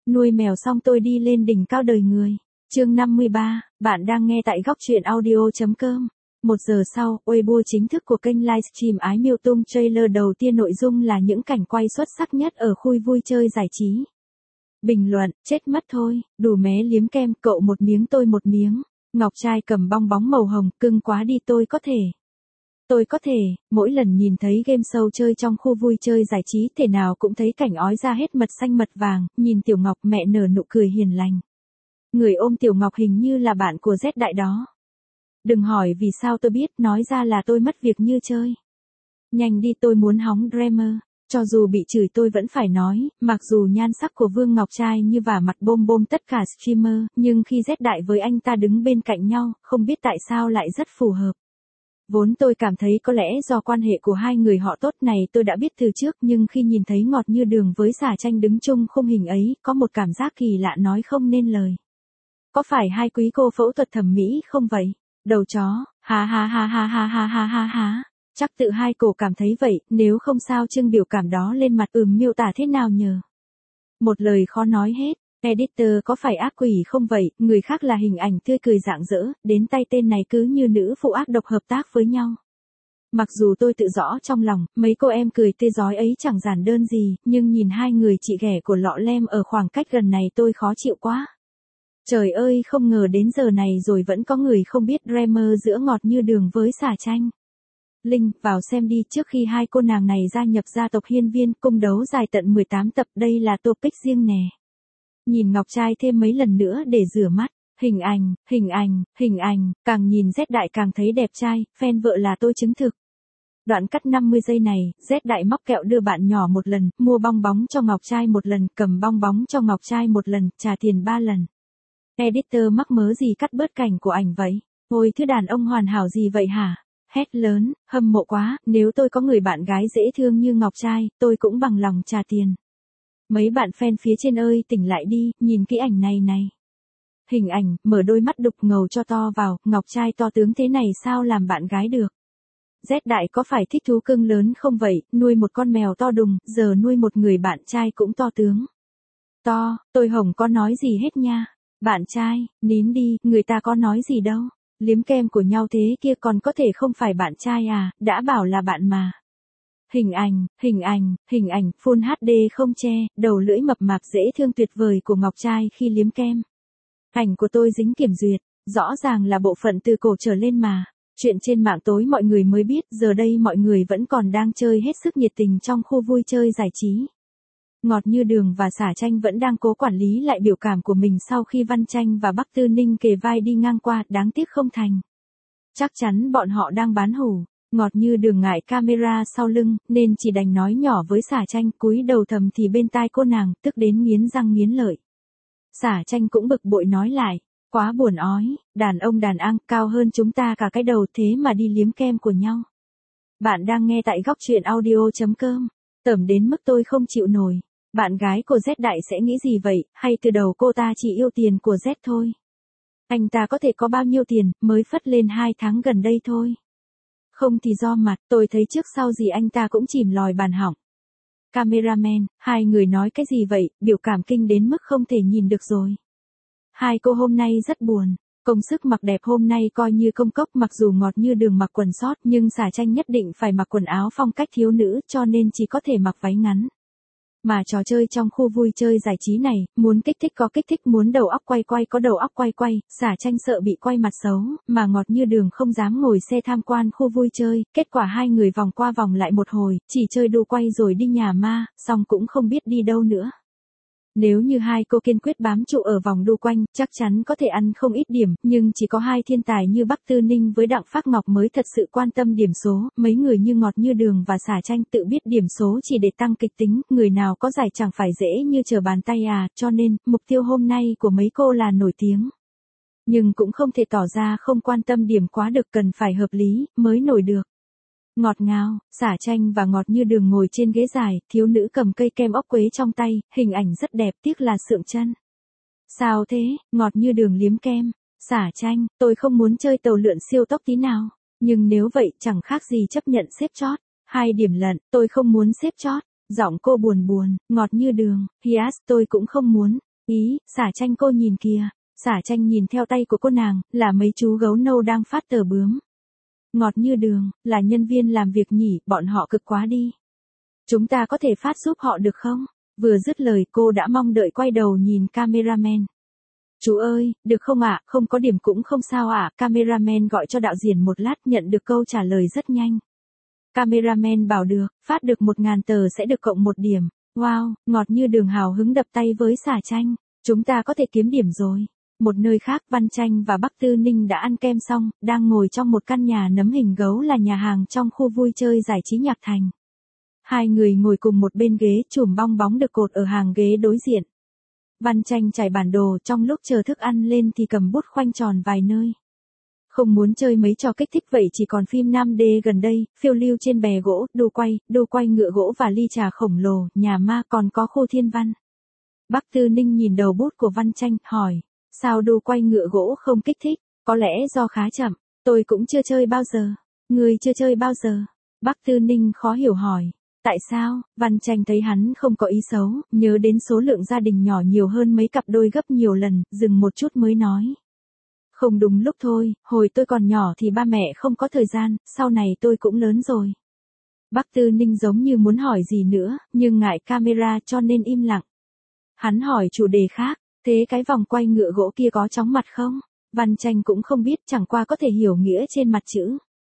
Nuôi mèo xong tôi đi lên đỉnh cao đời người. Chương 53, bạn đang nghe tại góc truyện audio.com. 1 giờ sau, Weibo chính thức của kênh livestream Ái Miêu tung trailer đầu tiên, nội dung là những cảnh quay xuất sắc nhất ở khu vui chơi giải trí. Bình luận, chết mất thôi, đủ mé liếm kem, cậu một miếng tôi một miếng. Ngọc trai cầm bong bóng màu hồng, cưng quá đi, tôi có thể, mỗi lần nhìn thấy game show chơi trong khu vui chơi giải trí thể nào cũng thấy cảnh ói ra hết mật xanh mật vàng, nhìn Tiểu Ngọc mẹ nở nụ cười hiền lành. Người ôm Tiểu Ngọc hình như là bạn của Z Đại đó. Đừng hỏi vì sao tôi biết, nói ra là tôi mất việc như chơi. Nhanh đi, tôi muốn hóng Dreamer. Cho dù bị chửi tôi vẫn phải nói, mặc dù nhan sắc của Vương Ngọc trai như vả mặt bôm bôm tất cả streamer, nhưng khi Z Đại với anh ta đứng bên cạnh nhau, không biết tại sao lại rất phù hợp. Vốn tôi cảm thấy có lẽ do quan hệ của hai người họ tốt này tôi đã biết từ trước, nhưng khi nhìn thấy Ngọt Như Đường với Xà Tranh đứng chung khung hình ấy, có một cảm giác kỳ lạ nói không nên lời. Có phải hai quý cô phẫu thuật thẩm mỹ không vậy? Đầu chó, ha ha ha ha ha ha ha ha ha. Chắc tự hai cổ cảm thấy vậy, nếu không sao trưng biểu cảm đó lên mặt miêu tả thế nào nhờ? Một lời khó nói hết. Editor có phải ác quỷ không vậy, người khác là hình ảnh tươi cười rạng rỡ, đến tay tên này cứ như nữ phụ ác độc hợp tác với nhau. Mặc dù tôi tự rõ trong lòng, mấy cô em cười tươi rói ấy chẳng giản đơn gì, nhưng nhìn hai người chị ghẻ của lọ lem ở khoảng cách gần này tôi khó chịu quá. Trời ơi, không ngờ đến giờ này rồi vẫn có người không biết Dreamer giữa Ngọt Như Đường với Xà Tranh. Link vào xem đi. Trước khi hai cô nàng này gia nhập gia tộc Hiên Viên, cung đấu dài tận 18 tập, đây là topic riêng nè. Nhìn Ngọc trai thêm mấy lần nữa để rửa mắt. Hình ảnh, càng nhìn Z Đại càng thấy đẹp trai, fan vợ là tôi chứng thực. Đoạn cắt 50 giây này, Z Đại móc kẹo đưa bạn nhỏ một lần, mua bong bóng cho Ngọc trai một lần, cầm bong bóng cho Ngọc trai một lần, trả tiền 3 lần. Editor mắc mớ gì cắt bớt cảnh của ảnh vậy? Ôi thứ đàn ông hoàn hảo gì vậy hả? Hét lớn, hâm mộ quá, nếu tôi có người bạn gái dễ thương như Ngọc trai, tôi cũng bằng lòng trả tiền. Mấy bạn fan phía trên ơi tỉnh lại đi, nhìn kỹ ảnh này. Hình ảnh, mở đôi mắt đục ngầu cho to vào, Ngọc trai to tướng thế này sao làm bạn gái được? Z Đại có phải thích thú cưng lớn không vậy, nuôi một con mèo to đùng, giờ nuôi một người bạn trai cũng to tướng. To, tôi Hồng có nói gì hết nha. Bạn trai, nín đi, người ta có nói gì đâu. Liếm kem của nhau thế kia còn có thể không phải bạn trai à, đã bảo là bạn mà. Hình ảnh, Full HD không che, đầu lưỡi mập mạp dễ thương tuyệt vời của Ngọc trai khi liếm kem. Ảnh của tôi dính kiểm duyệt, rõ ràng là bộ phận từ cổ trở lên mà. Chuyện trên mạng tối mọi người mới biết, giờ đây mọi người vẫn còn đang chơi hết sức nhiệt tình trong khu vui chơi giải trí. Ngọt Như Đường và Xà Tranh vẫn đang cố quản lý lại biểu cảm của mình sau khi Văn Tranh và Bắc Tư Ninh kề vai đi ngang qua, đáng tiếc không thành. Chắc chắn bọn họ đang bán hủ. Ngọt Như Đường ngại camera sau lưng, nên chỉ đành nói nhỏ với Xà Tranh, cúi đầu thầm thì bên tai cô nàng, tức đến nghiến răng nghiến lợi. Xà Tranh cũng bực bội nói lại, quá buồn ói, đàn ông đàn ang, cao hơn chúng ta cả cái đầu thế mà đi liếm kem của nhau. Bạn đang nghe tại góc truyện audio.com, tởm đến mức tôi không chịu nổi. Bạn gái của Z Đại sẽ nghĩ gì vậy, hay từ đầu cô ta chỉ yêu tiền của Z thôi? Anh ta có thể có bao nhiêu tiền, mới phất lên 2 tháng gần đây thôi. Không thì do mặt, tôi thấy trước sau gì anh ta cũng chìm lòi bàn hỏng. Cameraman, hai người nói cái gì vậy, biểu cảm kinh đến mức không thể nhìn được rồi. Hai cô hôm nay rất buồn, công sức mặc đẹp hôm nay coi như công cốc, mặc dù Ngọt Như Đường mặc quần sót nhưng Xà Tranh nhất định phải mặc quần áo phong cách thiếu nữ cho nên chỉ có thể mặc váy ngắn. Mà trò chơi trong khu vui chơi giải trí này, muốn kích thích có kích thích, muốn đầu óc quay quay có đầu óc quay quay, Xà Tranh sợ bị quay mặt xấu, mà Ngọt Như Đường không dám ngồi xe tham quan khu vui chơi, kết quả hai người vòng qua vòng lại một hồi, chỉ chơi đu quay rồi đi nhà ma, xong cũng không biết đi đâu nữa. Nếu như hai cô kiên quyết bám trụ ở vòng đu quanh, chắc chắn có thể ăn không ít điểm, nhưng chỉ có hai thiên tài như Bắc Tư Ninh với Đặng Phác Ngọc mới thật sự quan tâm điểm số, mấy người như Ngọt Như Đường và Xà Tranh tự biết điểm số chỉ để tăng kịch tính, người nào có giải chẳng phải dễ như trở bàn tay à, cho nên, mục tiêu hôm nay của mấy cô là nổi tiếng. Nhưng cũng không thể tỏ ra không quan tâm điểm quá được, cần phải hợp lý, mới nổi được. Ngọt ngào, Xà Tranh và Ngọt Như Đường ngồi trên ghế dài, thiếu nữ cầm cây kem ốc quế trong tay, hình ảnh rất đẹp, tiếc là sượng chân. Sao thế, Ngọt Như Đường liếm kem. Xà Tranh, tôi không muốn chơi tàu lượn siêu tốc tí nào. Nhưng nếu vậy chẳng khác gì chấp nhận xếp chót. 2 điểm lận, tôi không muốn xếp chót. Giọng cô buồn buồn, Ngọt Như Đường, yes, tôi cũng không muốn. Ý, Xả Tranh cô nhìn kìa. Xả Tranh nhìn theo tay của cô nàng, là mấy chú gấu nâu đang phát tờ bướm. Ngọt như đường, là nhân viên làm việc nhỉ, bọn họ cực quá đi. Chúng ta có thể phát giúp họ được không? Vừa dứt lời cô đã mong đợi quay đầu nhìn cameraman. Chú ơi, được không ạ, không có điểm cũng không sao ạ, cameraman gọi cho đạo diễn một lát nhận được câu trả lời rất nhanh. Cameraman bảo được, phát được 1.000 tờ sẽ được cộng 1 điểm. Wow, ngọt như đường hào hứng đập tay với Xả Tranh. Chúng ta có thể kiếm điểm rồi. Một nơi khác Văn Tranh và Bắc Tư Ninh đã ăn kem xong, đang ngồi trong một căn nhà nấm hình gấu là nhà hàng trong khu vui chơi giải trí Nhạc Thành. Hai người ngồi cùng một bên ghế chùm bong bóng được cột ở hàng ghế đối diện. Văn Tranh trải bản đồ trong lúc chờ thức ăn lên thì cầm bút khoanh tròn vài nơi. Không muốn chơi mấy trò kích thích vậy chỉ còn phim 5D gần đây, phiêu lưu trên bè gỗ, đu quay ngựa gỗ và ly trà khổng lồ, nhà ma còn có khu thiên văn. Bắc Tư Ninh nhìn đầu bút của Văn Tranh, hỏi, sao đu quay ngựa gỗ không kích thích, có lẽ do khá chậm, tôi cũng chưa chơi bao giờ. Người chưa chơi bao giờ? Bắc Tư Ninh khó hiểu hỏi. Tại sao? Văn Tranh thấy hắn không có ý xấu, nhớ đến số lượng gia đình nhỏ nhiều hơn mấy cặp đôi gấp nhiều lần, dừng một chút mới nói. Không đúng lúc thôi, hồi tôi còn nhỏ thì ba mẹ không có thời gian, sau này tôi cũng lớn rồi. Bắc Tư Ninh giống như muốn hỏi gì nữa, nhưng ngại camera cho nên im lặng. Hắn hỏi chủ đề khác, thế cái vòng quay ngựa gỗ kia có chóng mặt không? Văn Tranh cũng không biết, chẳng qua có thể hiểu nghĩa trên mặt chữ.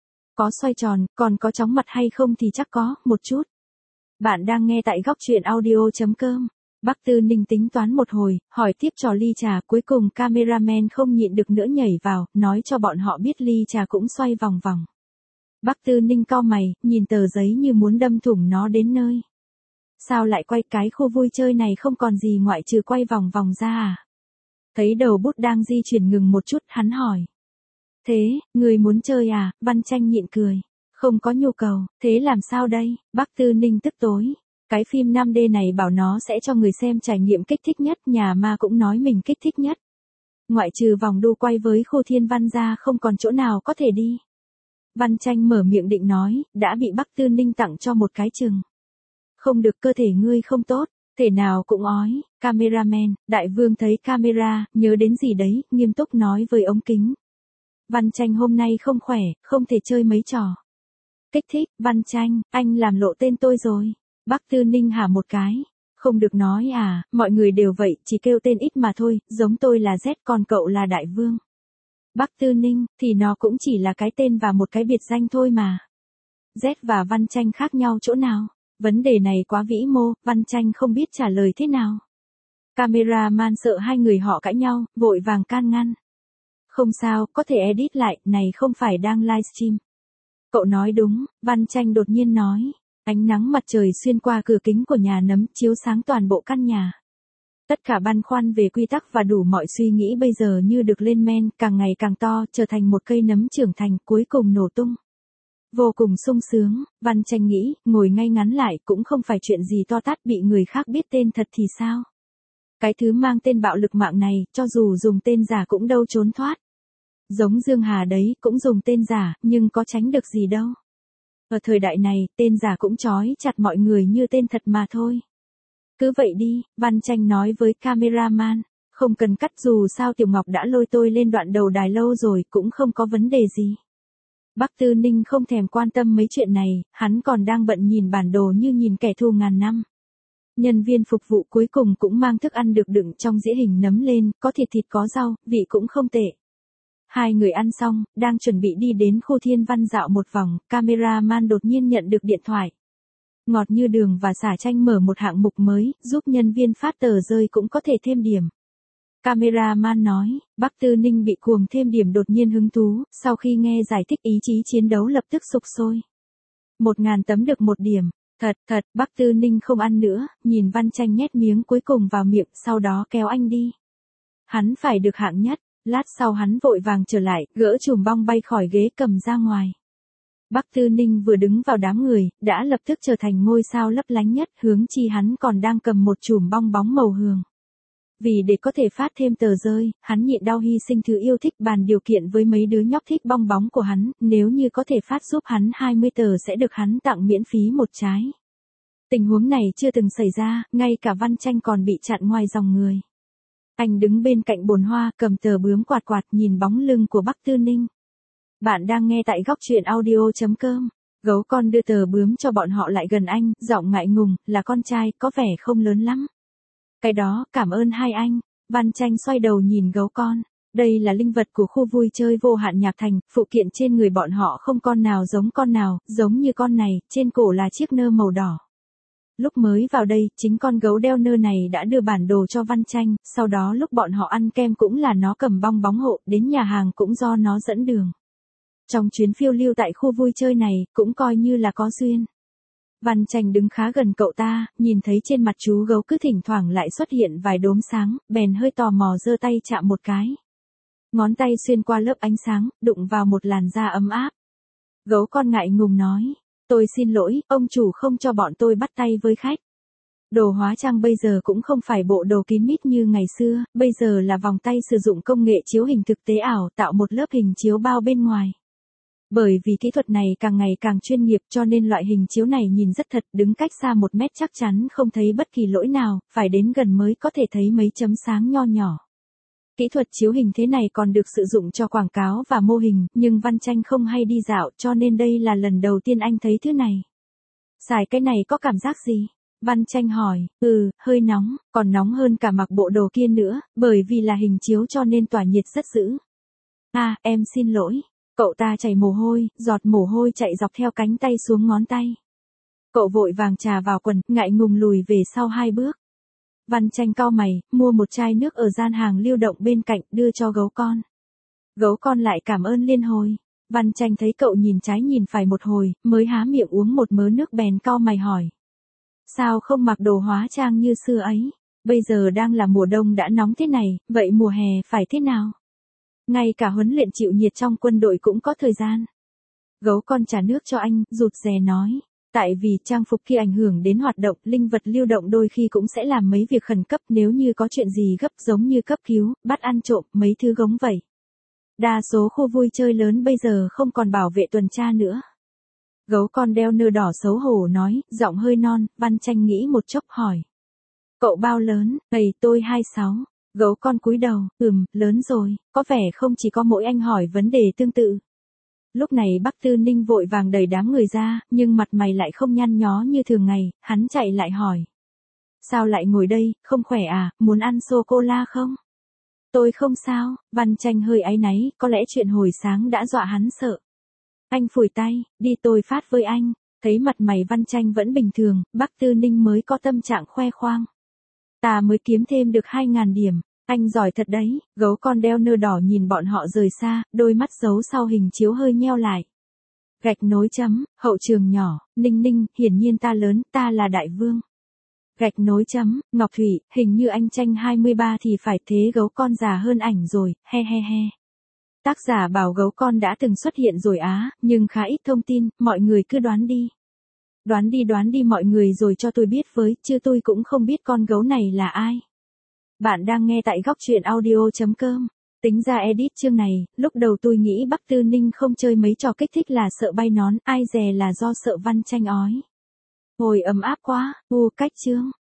Có xoay tròn, còn có chóng mặt hay không thì chắc có, một chút. Bạn đang nghe tại góc truyện audio.com. Bắc Tư Ninh tính toán một hồi, hỏi tiếp trò ly trà, cuối cùng cameraman không nhịn được nữa nhảy vào, nói cho bọn họ biết ly trà cũng xoay vòng vòng. Bắc Tư Ninh cau mày, nhìn tờ giấy như muốn đâm thủng nó đến nơi. Sao lại quay, cái khu vui chơi này không còn gì ngoại trừ quay vòng vòng ra à? Thấy đầu bút đang di chuyển ngừng một chút, hắn hỏi. Thế, người muốn chơi à? Văn Tranh nhịn cười. Không có nhu cầu, thế làm sao đây? Bắc Tư Ninh tức tối. Cái phim 5D này bảo nó sẽ cho người xem trải nghiệm kích thích nhất, nhà ma cũng nói mình kích thích nhất. Ngoại trừ vòng đu quay với khu thiên văn ra không còn chỗ nào có thể đi. Văn Tranh mở miệng định nói, đã bị Bắc Tư Ninh tặng cho một cái chừng. Không được, cơ thể ngươi không tốt, thể nào cũng ói. Cameraman, đại vương thấy camera, nhớ đến gì đấy, nghiêm túc nói với ống kính. Văn Tranh hôm nay không khỏe, không thể chơi mấy trò kích thích. Văn Tranh, anh làm lộ tên tôi rồi. Bắc Tư Ninh hả một cái. Không được nói à, mọi người đều vậy, chỉ kêu tên ít mà thôi, giống tôi là Z còn cậu là đại vương. Bắc Tư Ninh, thì nó cũng chỉ là cái tên và một cái biệt danh thôi mà. Z và Văn Tranh khác nhau chỗ nào? Vấn đề này quá vĩ mô, Văn Tranh không biết trả lời thế nào. Cameraman sợ hai người họ cãi nhau, vội vàng can ngăn. Không sao, có thể edit lại, này không phải đang livestream. Cậu nói đúng, Văn Tranh đột nhiên nói. Ánh nắng mặt trời xuyên qua cửa kính của nhà nấm chiếu sáng toàn bộ căn nhà. Tất cả băn khoăn về quy tắc và đủ mọi suy nghĩ bây giờ như được lên men, càng ngày càng to, trở thành một cây nấm trưởng thành, cuối cùng nổ tung. Vô cùng sung sướng, Văn Tranh nghĩ, ngồi ngay ngắn lại cũng không phải chuyện gì to tát, bị người khác biết tên thật thì sao? Cái thứ mang tên bạo lực mạng này, cho dù dùng tên giả cũng đâu trốn thoát. Giống Dương Hà đấy, cũng dùng tên giả, nhưng có tránh được gì đâu. Ở thời đại này, tên giả cũng trói chặt mọi người như tên thật mà thôi. Cứ vậy đi, Văn Tranh nói với cameraman, không cần cắt, dù sao Tiểu Ngọc đã lôi tôi lên đoạn đầu đài lâu rồi, cũng không có vấn đề gì. Bắc Tư Ninh không thèm quan tâm mấy chuyện này, hắn còn đang bận nhìn bản đồ như nhìn kẻ thù ngàn năm. Nhân viên phục vụ cuối cùng cũng mang thức ăn được đựng trong dĩa hình nấm lên, có thịt có rau, vị cũng không tệ. Hai người ăn xong, đang chuẩn bị đi đến khu thiên văn dạo một vòng, cameraman đột nhiên nhận được điện thoại. Ngọt như đường và Xả Tranh mở một hạng mục mới, giúp nhân viên phát tờ rơi cũng có thể thêm điểm. Cameraman nói, Bắc Tư Ninh bị cuồng thêm điểm đột nhiên hứng thú, sau khi nghe giải thích ý chí chiến đấu lập tức sục sôi. 1.000 tấm được 1 điểm. Thật, Bắc Tư Ninh không ăn nữa, nhìn Văn Tranh nhét miếng cuối cùng vào miệng, sau đó kéo anh đi. Hắn phải được hạng nhất. Lát sau hắn vội vàng trở lại, gỡ chùm bong bay khỏi ghế cầm ra ngoài. Bắc Tư Ninh vừa đứng vào đám người, đã lập tức trở thành ngôi sao lấp lánh nhất, hướng chi hắn còn đang cầm một chùm bong bóng màu hường. Vì để có thể phát thêm tờ rơi, hắn nhịn đau hy sinh thứ yêu thích, bàn điều kiện với mấy đứa nhóc thích bong bóng của hắn, nếu như có thể phát giúp hắn 20 tờ sẽ được hắn tặng miễn phí một trái. Tình huống này chưa từng xảy ra, ngay cả Văn Tranh còn bị chặn ngoài dòng người. Anh đứng bên cạnh bồn hoa cầm tờ bướm quạt quạt nhìn bóng lưng của Bắc Tư Ninh. Bạn đang nghe tại góc truyện audio.com. Gấu con đưa tờ bướm cho bọn họ lại gần anh, giọng ngại ngùng, là con trai, có vẻ không lớn lắm. Cái đó, cảm ơn hai anh. Văn Tranh xoay đầu nhìn gấu con. Đây là linh vật của khu vui chơi vô hạn Nhạc Thành, phụ kiện trên người bọn họ không con nào, giống như con này, trên cổ là chiếc nơ màu đỏ. Lúc mới vào đây, chính con gấu đeo nơ này đã đưa bản đồ cho Văn Tranh, sau đó lúc bọn họ ăn kem cũng là nó cầm bong bóng hộ, đến nhà hàng cũng do nó dẫn đường. Trong chuyến phiêu lưu tại khu vui chơi này, cũng coi như là có duyên. Văn Tranh đứng khá gần cậu ta, nhìn thấy trên mặt chú gấu cứ thỉnh thoảng lại xuất hiện vài đốm sáng, bèn hơi tò mò giơ tay chạm một cái. Ngón tay xuyên qua lớp ánh sáng, đụng vào một làn da ấm áp. Gấu con ngại ngùng nói, tôi xin lỗi, ông chủ không cho bọn tôi bắt tay với khách. Đồ hóa trang bây giờ cũng không phải bộ đồ kín mít như ngày xưa, bây giờ là vòng tay sử dụng công nghệ chiếu hình thực tế ảo tạo một lớp hình chiếu bao bên ngoài. Bởi vì kỹ thuật này càng ngày càng chuyên nghiệp cho nên loại hình chiếu này nhìn rất thật, đứng cách xa 1 mét chắc chắn không thấy bất kỳ lỗi nào, phải đến gần mới có thể thấy mấy chấm sáng nho nhỏ. Kỹ thuật chiếu hình thế này còn được sử dụng cho quảng cáo và mô hình, nhưng Văn Tranh không hay đi dạo cho nên đây là lần đầu tiên anh thấy thứ này. Xài cái này có cảm giác gì? Văn Tranh hỏi, hơi nóng, còn nóng hơn cả mặc bộ đồ kia nữa, bởi vì là hình chiếu cho nên tỏa nhiệt rất dữ. Em xin lỗi. Cậu ta chảy mồ hôi, giọt mồ hôi chạy dọc theo cánh tay xuống ngón tay. Cậu vội vàng trà vào quần, ngại ngùng lùi về sau 2 bước. Văn Tranh cau mày, mua một chai nước ở gian hàng lưu động bên cạnh, đưa cho gấu con. Gấu con lại cảm ơn liên hồi. Văn Tranh thấy cậu nhìn trái nhìn phải một hồi, mới há miệng uống một mớ nước bèn cau mày hỏi. Sao không mặc đồ hóa trang như xưa ấy? Bây giờ đang là mùa đông đã nóng thế này, vậy mùa hè phải thế nào? Ngay cả huấn luyện chịu nhiệt trong quân đội cũng có thời gian. Gấu con trả nước cho anh, rụt rè nói. Tại vì trang phục kia ảnh hưởng đến hoạt động, linh vật lưu động đôi khi cũng sẽ làm mấy việc khẩn cấp nếu như có chuyện gì gấp giống như cấp cứu, bắt ăn trộm, mấy thứ gống vậy. Đa số khu vui chơi lớn bây giờ không còn bảo vệ tuần tra nữa. Gấu con đeo nơ đỏ xấu hổ nói, giọng hơi non. Văn Tranh nghĩ một chốc hỏi. Cậu bao lớn? Tôi 26. Gấu con cúi đầu, lớn rồi, có vẻ không chỉ có mỗi anh hỏi vấn đề tương tự. Lúc này Bắc Tư Ninh vội vàng đẩy đám người ra, nhưng mặt mày lại không nhăn nhó như thường ngày, hắn chạy lại hỏi. Sao lại ngồi đây, không khỏe à, muốn ăn sô-cô-la không? Tôi không sao, Văn Tranh hơi áy náy, có lẽ chuyện hồi sáng đã dọa hắn sợ. Anh phủi tay, đi tôi phát với anh, thấy mặt mày Văn Tranh vẫn bình thường, Bắc Tư Ninh mới có tâm trạng khoe khoang. Ta mới kiếm thêm được 2.000 điểm, anh giỏi thật đấy. Gấu con đeo nơ đỏ nhìn bọn họ rời xa, đôi mắt giấu sau hình chiếu hơi nheo lại. Gạch nối chấm, hậu trường nhỏ, Ninh, hiển nhiên ta lớn, ta là đại vương. Gạch nối chấm, Ngọc Thủy, hình như anh Tranh 23 thì phải thế, gấu con già hơn ảnh rồi, he. Tác giả bảo gấu con đã từng xuất hiện rồi á, nhưng khá ít thông tin, mọi người cứ đoán đi. Đoán đi mọi người rồi cho tôi biết với, chứ tôi cũng không biết con gấu này là ai. Bạn đang nghe tại góc truyện audio.com. Tính ra edit chương này, lúc đầu tôi nghĩ Bắc Tư Ninh không chơi mấy trò kích thích là sợ bay nón, ai dè là do sợ Văn Tranh ói. Hồi ấm áp quá, cách chương.